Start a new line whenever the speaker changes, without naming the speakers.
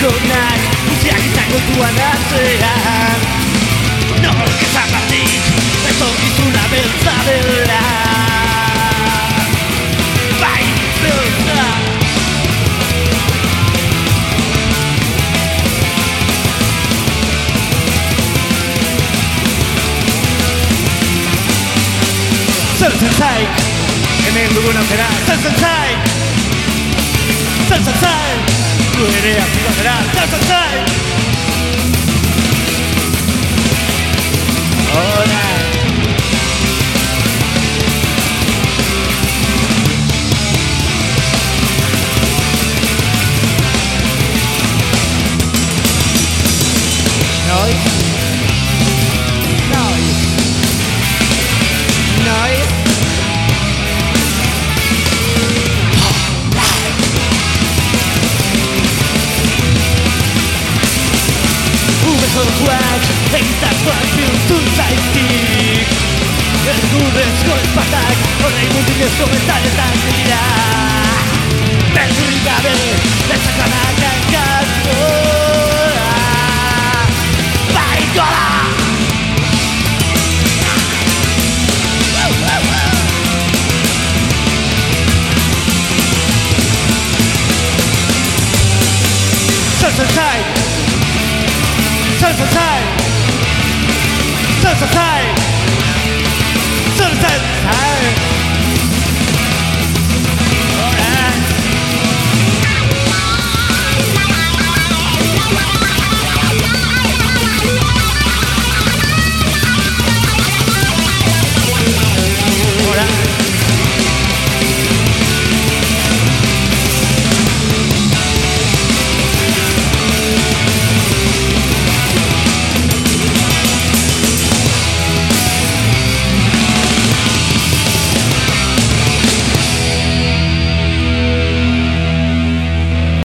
giornali uziak izango duan atzean nork ezagatik etorkizuna beltza dela bai beltza Zer zaik, hemen dugun aukera Zer zaik, gu ere hartuko zera Zer zaik Alright Noise Zortuak egitakoak bihurtu zaizkik Ergurezko ezpatak horrein mundinezko mentaretan dira Berdurik gabe ezakanak hankazkoa Bai gola! Zer zaik! Zer zaik!